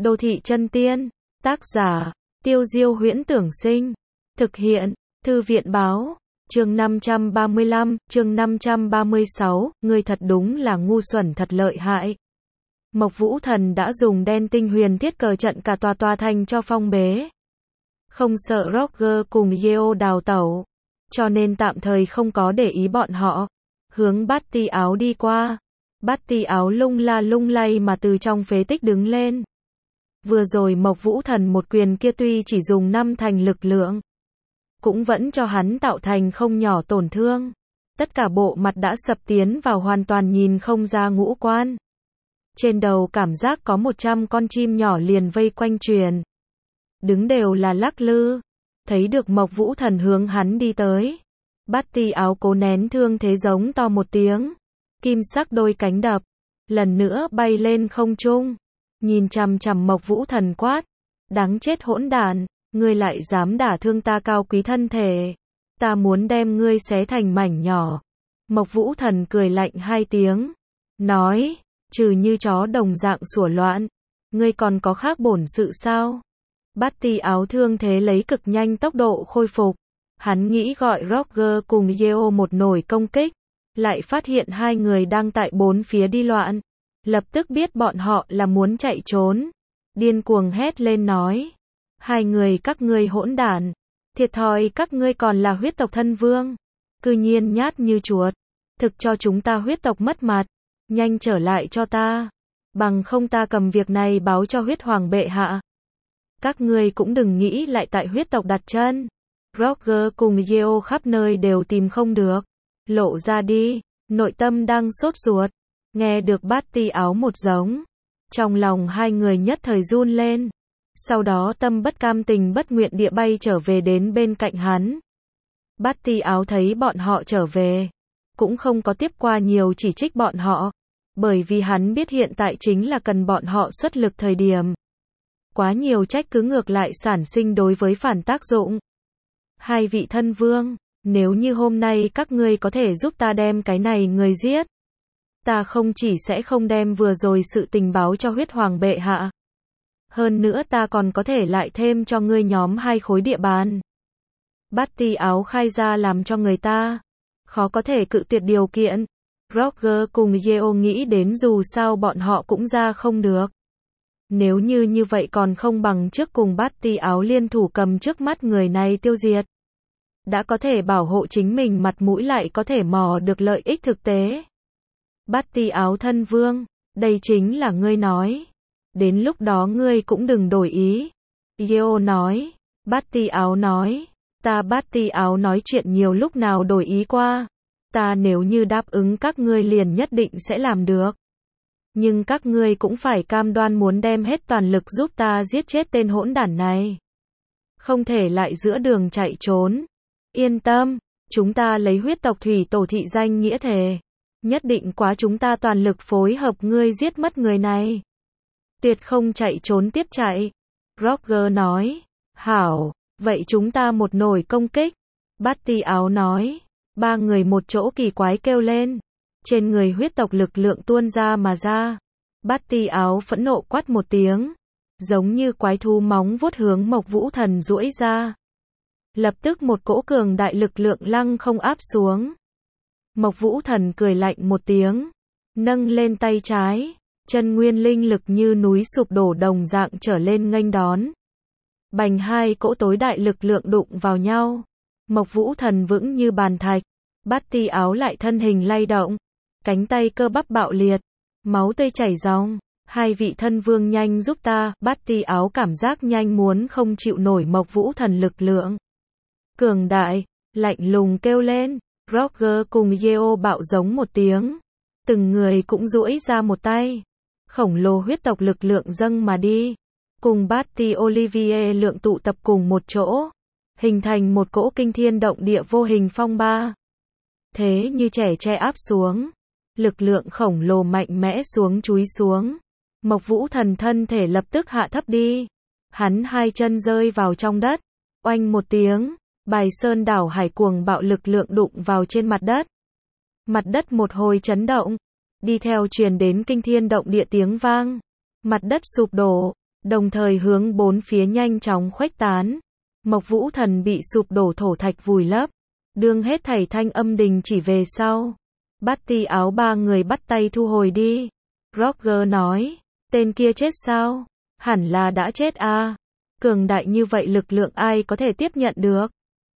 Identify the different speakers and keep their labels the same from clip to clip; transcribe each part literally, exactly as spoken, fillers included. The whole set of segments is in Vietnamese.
Speaker 1: Đô thị chân tiên. Tác giả, Tiêu Diêu Huyễn Tưởng Sinh. Thực hiện, Thư viện báo. Chương năm trăm ba mươi lăm, chương năm trăm ba mươi sáu, ngươi thật đúng là ngu xuẩn thật lợi hại. Mộc Vũ Thần đã dùng đen tinh huyền thiết cờ trận cả tòa tòa thành cho phong bế. Không sợ Roger cùng Yeo đào tẩu, cho nên tạm thời không có để ý bọn họ. Hướng Bát Ti Áo đi qua. Bát Ti Áo lung la lung lay mà từ trong phế tích đứng lên. Vừa rồi Mộc Vũ Thần một quyền kia tuy chỉ dùng năm thành lực lượng, cũng vẫn cho hắn tạo thành không nhỏ tổn thương. Tất cả bộ mặt đã sập tiến vào hoàn toàn nhìn không ra ngũ quan. Trên đầu cảm giác có một trăm con chim nhỏ liền vây quanh truyền. Đứng đều là lắc lư. Thấy được Mộc Vũ Thần hướng hắn đi tới. Bát Ti Áo cố nén thương thế giống to một tiếng. Kim sắc đôi cánh đập. Lần nữa bay lên không trung. Nhìn chằm chằm Mộc Vũ Thần quát. Đáng chết hỗn đản, ngươi lại dám đả thương ta cao quý thân thể. Ta muốn đem ngươi xé thành mảnh nhỏ. Mộc Vũ Thần cười lạnh hai tiếng. Nói, trừ như chó đồng dạng sủa loạn. Ngươi còn có khác bổn sự sao? Bát Ti Áo thương thế lấy cực nhanh tốc độ khôi phục. Hắn nghĩ gọi Roger cùng Yeo một nổi công kích. Lại phát hiện hai người đang tại bốn phía đi loạn. Lập tức biết bọn họ là muốn chạy trốn. Điên cuồng hét lên nói. Hai người các ngươi hỗn đản. Thiệt thòi các ngươi còn là huyết tộc thân vương. Cư nhiên nhát như chuột. Thực cho chúng ta huyết tộc mất mặt. Nhanh trở lại cho ta. Bằng không ta cầm việc này báo cho huyết hoàng bệ hạ. Các ngươi cũng đừng nghĩ lại tại huyết tộc đặt chân. Roger cùng Yeo khắp nơi đều tìm không được. Lộ ra đi. Nội tâm đang sốt ruột. Nghe được Bát Ti Áo một giống. Trong lòng hai người nhất thời run lên. Sau đó tâm bất cam tình bất nguyện địa bay trở về đến bên cạnh hắn. Bát Ti Áo thấy bọn họ trở về. Cũng không có tiếp qua nhiều chỉ trích bọn họ. Bởi vì hắn biết hiện tại chính là cần bọn họ xuất lực thời điểm. Quá nhiều trách cứ ngược lại sản sinh đối với phản tác dụng. Hai vị thân vương, nếu như hôm nay các ngươi có thể giúp ta đem cái này người giết. Ta không chỉ sẽ không đem vừa rồi sự tình báo cho huyết hoàng bệ hạ. Hơn nữa ta còn có thể lại thêm cho ngươi nhóm hai khối địa bàn. Bát Ti Áo khai ra làm cho người ta khó có thể cự tuyệt điều kiện. Roger cùng Yeo nghĩ đến dù sao bọn họ cũng ra không được. Nếu như như vậy còn không bằng trước cùng Bát Ti Áo liên thủ cầm trước mắt người này tiêu diệt. Đã có thể bảo hộ chính mình mặt mũi lại có thể mò được lợi ích thực tế. Bát Ti Áo thân vương, đây chính là ngươi nói. Đến lúc đó ngươi cũng đừng đổi ý. Yeo nói. Bát Ti Áo nói. Ta Bát Ti Áo nói chuyện nhiều lúc nào đổi ý qua. Ta nếu như đáp ứng các ngươi liền nhất định sẽ làm được. Nhưng các ngươi cũng phải cam đoan muốn đem hết toàn lực giúp ta giết chết tên hỗn đản này. Không thể lại giữa đường chạy trốn. Yên tâm, chúng ta lấy huyết tộc thủy tổ thị danh nghĩa thề. Nhất định quá chúng ta toàn lực phối hợp ngươi giết mất người này. Tuyệt không chạy trốn tiếp chạy. Roger nói. Hảo, vậy chúng ta một nổi công kích. Bát Ti Áo nói. Ba người một chỗ kỳ quái kêu lên. Trên người huyết tộc lực lượng tuôn ra mà ra. Bát Ti Áo phẫn nộ quát một tiếng. Giống như quái thú móng vuốt hướng Mộc Vũ Thần duỗi ra. Lập tức một cỗ cường đại lực lượng lăng không áp xuống. Mộc Vũ Thần cười lạnh một tiếng. Nâng lên tay trái. Chân nguyên linh lực như núi sụp đổ đồng dạng trở lên nghênh đón. Bành hai cỗ tối đại lực lượng đụng vào nhau. Mộc Vũ Thần vững như bàn thạch. Bát Ti Áo lại thân hình lay động. Cánh tay cơ bắp bạo liệt. Máu tươi chảy ròng. Hai vị thân vương nhanh giúp ta. Bát Ti Áo cảm giác nhanh muốn không chịu nổi Mộc Vũ Thần lực lượng. Cường đại, lạnh lùng kêu lên. Roger cùng Yeo bạo giống một tiếng. Từng người cũng duỗi ra một tay. Khổng lồ huyết tộc lực lượng dâng mà đi. Cùng Bát Ti Olivier lượng tụ tập cùng một chỗ. Hình thành một cỗ kinh thiên động địa vô hình phong ba. Thế như trẻ tre áp xuống. Lực lượng khổng lồ mạnh mẽ xuống chúi xuống. Mộc Vũ Thần thân thể lập tức hạ thấp đi. Hắn hai chân rơi vào trong đất. Oanh một tiếng. Bài sơn đảo hải cuồng bạo lực lượng đụng vào trên mặt đất. Mặt đất một hồi chấn động. Đi theo truyền đến kinh thiên động địa tiếng vang. Mặt đất sụp đổ. đồng thời hướng bốn phía nhanh chóng khuếch tán. Mộc Vũ Thần bị sụp đổ thổ thạch vùi lấp, đương hết thảy thanh âm đình chỉ về sau. Bắt ti áo ba người bắt tay thu hồi đi. Roger nói, tên kia chết sao? Hẳn là đã chết à? Cường đại như vậy lực lượng ai có thể tiếp nhận được?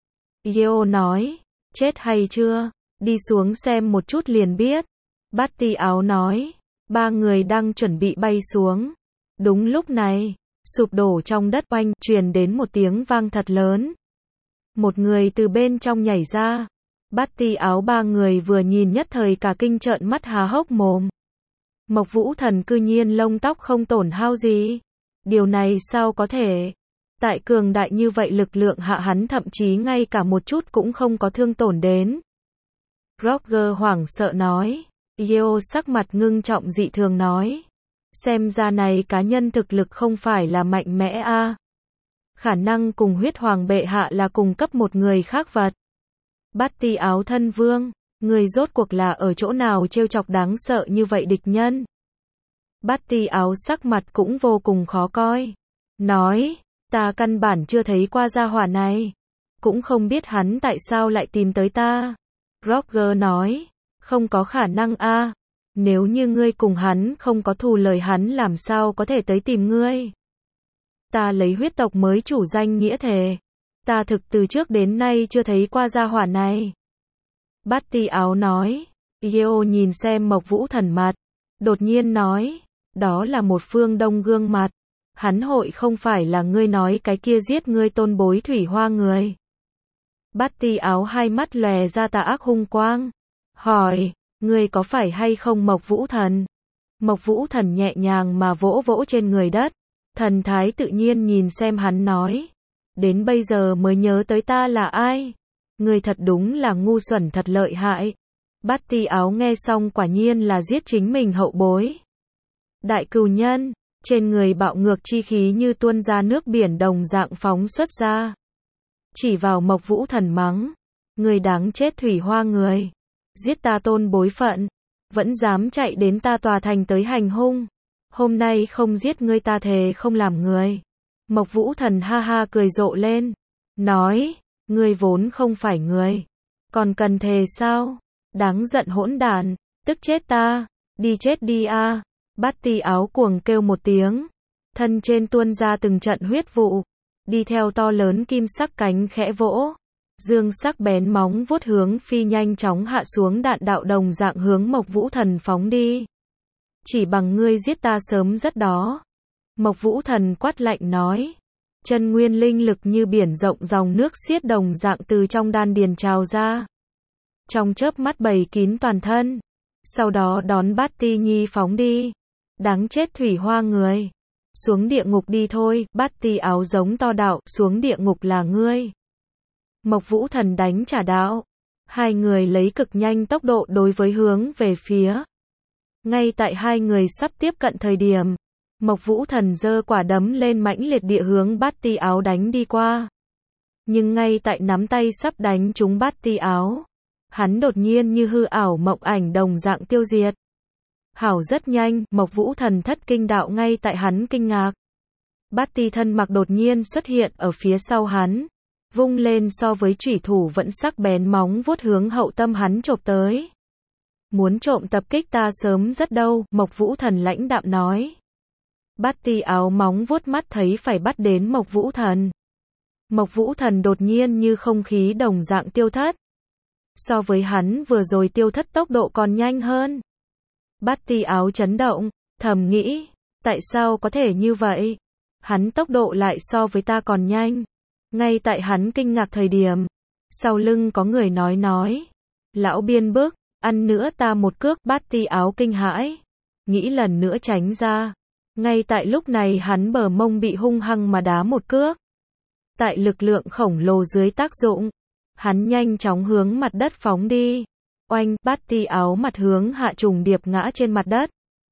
Speaker 1: Geo nói, chết hay chưa? Đi xuống xem một chút liền biết. Bắt ti áo nói, ba người đang chuẩn bị bay xuống. Đúng lúc này, sụp đổ trong đất oanh, truyền đến một tiếng vang thật lớn. Một người từ bên trong nhảy ra. Bắt ti áo ba người vừa nhìn nhất thời cả kinh trợn mắt há hốc mồm. Mộc Vũ Thần cư nhiên lông tóc không tổn hao gì. Điều này sao có thể? Tại cường đại như vậy lực lượng hạ hắn thậm chí ngay cả một chút cũng không có thương tổn đến. Roger hoảng sợ nói. Geo sắc mặt ngưng trọng dị thường nói. Xem ra này cá nhân thực lực không phải là mạnh mẽ a. À. Khả năng cùng huyết hoàng bệ hạ là cùng cấp một người khác vật. Bắt ti áo thân vương, người rốt cuộc là ở chỗ nào trêu chọc đáng sợ như vậy địch nhân. Bắt ti áo sắc mặt cũng vô cùng khó coi. Nói, ta căn bản chưa thấy qua gia hỏa này. Cũng không biết hắn tại sao lại tìm tới ta. Roger nói, không có khả năng a. À. Nếu như ngươi cùng hắn không có thù lời hắn làm sao có thể tới tìm ngươi. Ta lấy huyết tộc mới chủ danh nghĩa thề. Ta thực từ trước đến nay chưa thấy qua gia hỏa này. Bắt ti áo nói. Geo nhìn xem Mộc Vũ Thần mặt. Đột nhiên nói. Đó là một phương đông gương mặt. Hắn hội không phải là ngươi nói cái kia giết ngươi tôn bối thủy hoa người. Bắt ti áo hai mắt lòe ra tà ác hung quang. Hỏi. Ngươi có phải hay không Mộc Vũ Thần? Mộc Vũ Thần nhẹ nhàng mà vỗ vỗ trên người đất. Thần thái tự nhiên nhìn xem hắn nói. Đến bây giờ mới nhớ tới ta là ai? Ngươi thật đúng là ngu xuẩn thật lợi hại. Bắt ti áo nghe xong quả nhiên là giết chính mình hậu bối. Đại cừu nhân, trên người bạo ngược chi khí như tuôn ra nước biển đồng dạng phóng xuất ra. Chỉ vào Mộc Vũ Thần mắng. Ngươi đáng chết thủy hoa người. Giết ta tôn bối phận. Vẫn dám chạy đến ta tòa thành tới hành hung. Hôm nay không giết ngươi ta thề không làm người. Mộc Vũ Thần ha ha cười rộ lên. Nói, ngươi vốn không phải người. Còn cần thề sao? Đáng giận hỗn đản, tức chết ta. Đi chết đi a. À. Bắt ti áo cuồng kêu một tiếng. Thân trên tuôn ra từng trận huyết vụ. Đi theo to lớn kim sắc cánh khẽ vỗ. Dương sắc bén móng vuốt hướng phi nhanh chóng hạ xuống đạn đạo đồng dạng hướng Mộc Vũ Thần phóng đi. Chỉ bằng ngươi giết ta sớm rất đó. Mộc Vũ Thần quát lạnh nói. Chân nguyên linh lực như biển rộng dòng nước xiết đồng dạng từ trong đan điền trào ra. Trong chớp mắt bầy kín toàn thân. Sau đó đón Bát Ti Nhi phóng đi. Đáng chết thủy hoa người. Xuống địa ngục đi thôi, Bát Ti áo giống to đạo, xuống địa ngục là ngươi. Mộc Vũ Thần đánh trả đạo. Hai người lấy cực nhanh tốc độ đối với hướng về phía. Ngay tại hai người sắp tiếp cận thời điểm. Mộc Vũ Thần giơ quả đấm lên mãnh liệt địa hướng Bát Ti áo đánh đi qua. Nhưng ngay tại nắm tay sắp đánh trúng Bát Ti áo. Hắn đột nhiên như hư ảo mộng ảnh đồng dạng tiêu diệt. Hảo rất nhanh, Mộc Vũ Thần thất kinh đạo ngay tại hắn kinh ngạc. Bát Ti thân mặc đột nhiên xuất hiện ở phía sau hắn. Vung lên so với chủy thủ vẫn sắc bén móng vuốt hướng hậu tâm hắn chộp tới. Muốn trộm tập kích ta sớm rất đâu, Mộc Vũ Thần lãnh đạm nói. Bát Ti áo móng vuốt mắt thấy phải bắt đến Mộc Vũ Thần. Mộc Vũ Thần đột nhiên như không khí đồng dạng tiêu thất. So với hắn vừa rồi tiêu thất tốc độ còn nhanh hơn. Bát Ti áo chấn động, thầm nghĩ, tại sao có thể như vậy? Hắn tốc độ lại so với ta còn nhanh. Ngay tại hắn kinh ngạc thời điểm, sau lưng có người nói nói. Lão biên bức, ăn nữa ta một cước. Bát Ti áo kinh hãi, nghĩ lần nữa tránh ra. Ngay tại lúc này hắn bờ mông bị hung hăng mà đá một cước. Tại lực lượng khổng lồ dưới tác dụng, hắn nhanh chóng hướng mặt đất phóng đi. Oanh, Bát Ti áo mặt hướng hạ trùng điệp ngã trên mặt đất.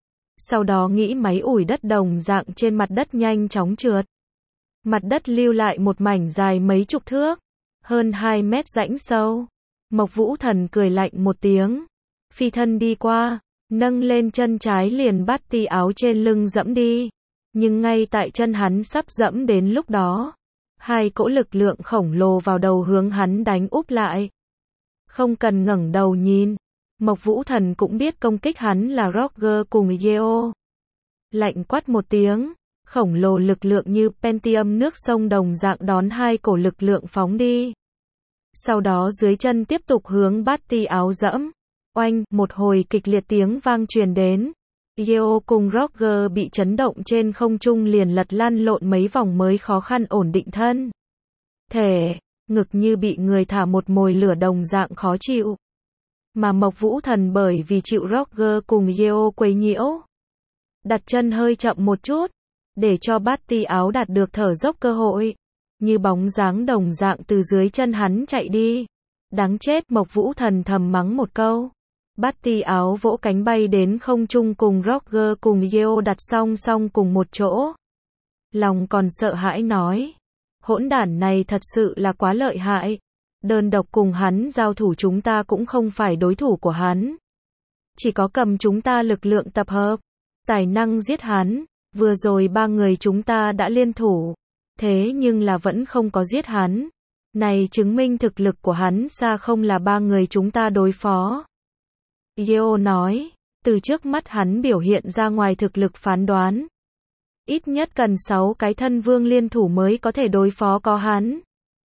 Speaker 1: Sau đó nghĩ máy ủi đất đồng dạng trên mặt đất nhanh chóng trượt. Mặt đất lưu lại một mảnh dài mấy chục thước, hơn hai mét rãnh sâu. Mộc Vũ Thần cười lạnh một tiếng, phi thân đi qua, nâng lên chân trái liền Bát Ti áo trên lưng dẫm đi. Nhưng ngay tại chân hắn sắp dẫm đến lúc đó, hai cỗ lực lượng khổng lồ vào đầu hướng hắn đánh úp lại. Không cần ngẩng đầu nhìn, Mộc Vũ Thần cũng biết công kích hắn là Roger cùng Yeo. Lạnh quát một tiếng, khổng lồ lực lượng như Pentium nước sông đồng dạng đón hai cổ lực lượng phóng đi. Sau đó dưới chân tiếp tục hướng Bát-ti áo dẫm. Oanh, một hồi kịch liệt tiếng vang truyền đến. Yeo cùng Roger bị chấn động trên không trung liền lật lăn lộn mấy vòng mới khó khăn ổn định thân. Thể, ngực như bị người thả một mồi lửa đồng dạng khó chịu. Mà Mộc Vũ Thần bởi vì chịu Roger cùng Yeo quấy nhiễu, đặt chân hơi chậm một chút, để cho Bát-ti áo đạt được thở dốc cơ hội. Như bóng dáng đồng dạng từ dưới chân hắn chạy đi. Đáng chết, Mộc Vũ Thần thầm mắng một câu. Bát-ti áo vỗ cánh bay đến không trung cùng Roger cùng Yeo đặt song song cùng một chỗ. Lòng còn sợ hãi nói. Hỗn đản này thật sự là quá lợi hại. Đơn độc cùng hắn giao thủ chúng ta cũng không phải đối thủ của hắn. Chỉ có cầm chúng ta lực lượng tập hợp, tài năng giết hắn. Vừa rồi ba người chúng ta đã liên thủ. Thế nhưng là vẫn không có giết hắn. Này chứng minh thực lực của hắn xa không là ba người chúng ta đối phó. Yeo nói, từ trước mắt hắn biểu hiện ra ngoài thực lực phán đoán. Ít nhất cần sáu cái thân vương liên thủ mới có thể đối phó có hắn.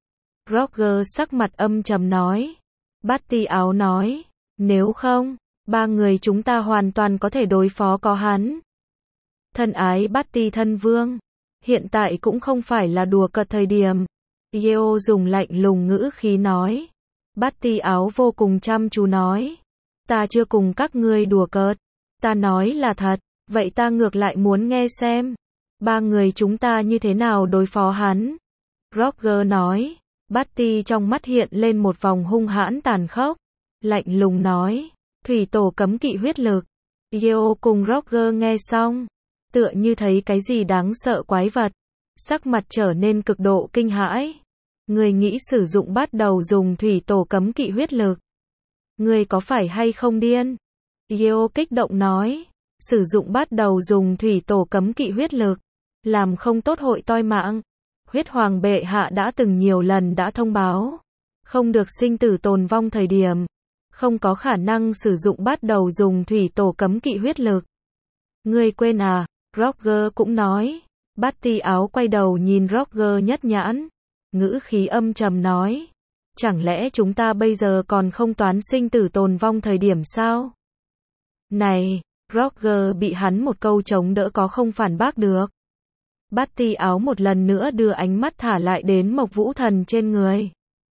Speaker 1: Roger sắc mặt âm trầm nói. Bát-ti áo nói, nếu không, ba người chúng ta hoàn toàn có thể đối phó có hắn. Thân ái Bát-ti thân vương, hiện tại cũng không phải là đùa cợt thời điểm. Yeo dùng lạnh lùng ngữ khí nói. Bát-ti áo vô cùng chăm chú nói. Ta chưa cùng các ngươi đùa cợt. Ta nói là thật, vậy ta ngược lại muốn nghe xem. Ba người chúng ta như thế nào đối phó hắn. Roger nói. Bát-ti trong mắt hiện lên một vòng hung hãn tàn khốc. Lạnh lùng nói. Thủy tổ cấm kỵ huyết lực. Yeo cùng Roger nghe xong, tựa như thấy cái gì đáng sợ quái vật. Sắc mặt trở nên cực độ kinh hãi. Người nghĩ sử dụng bắt đầu dùng thủy tổ cấm kỵ huyết lực. Người có phải hay không điên? Yeo kích động nói. Sử dụng bắt đầu dùng thủy tổ cấm kỵ huyết lực. Làm không tốt hội toi mạng. Huyết hoàng bệ hạ đã từng nhiều lần đã thông báo. Không được sinh tử tồn vong thời điểm. Không có khả năng sử dụng bắt đầu dùng thủy tổ cấm kỵ huyết lực. Ngươi quên à? Roger cũng nói. Bát-ti áo quay đầu nhìn Roger nhất nhãn. Ngữ khí âm trầm nói. Chẳng lẽ chúng ta bây giờ còn không toán sinh tử tồn vong thời điểm sao? Này, Roger bị hắn một câu chống đỡ có không phản bác được. Bát-ti áo một lần nữa đưa ánh mắt thả lại đến Mộc Vũ Thần trên người.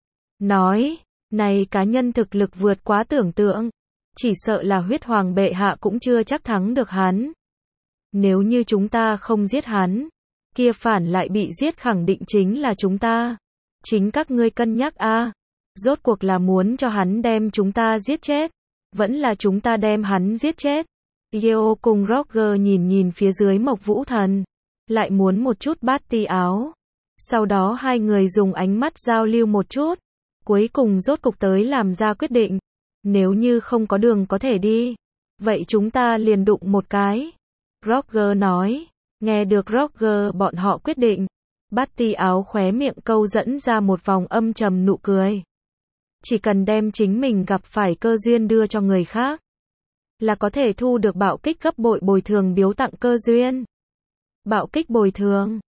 Speaker 1: Nói, này cá nhân thực lực vượt quá tưởng tượng. Chỉ sợ là huyết hoàng bệ hạ cũng chưa chắc thắng được hắn. Nếu như chúng ta không giết hắn, kia phản lại bị giết khẳng định chính là chúng ta. Chính các ngươi cân nhắc a, à, rốt cuộc là muốn cho hắn đem chúng ta giết chết, vẫn là chúng ta đem hắn giết chết. Yeo cùng Roger nhìn nhìn phía dưới Mộc Vũ Thần, lại muốn một chút Bát-ti áo. Sau đó hai người dùng ánh mắt giao lưu một chút, cuối cùng rốt cục tới làm ra quyết định. Nếu như không có đường có thể đi, vậy chúng ta liền đụng một cái. Roger nói. Nghe được Roger bọn họ quyết định, Bát-ti áo khóe miệng câu dẫn ra một vòng âm trầm nụ cười. Chỉ cần đem chính mình gặp phải cơ duyên đưa cho người khác, là có thể thu được bạo kích gấp bội bồi thường biếu tặng cơ duyên. Bạo kích bồi thường.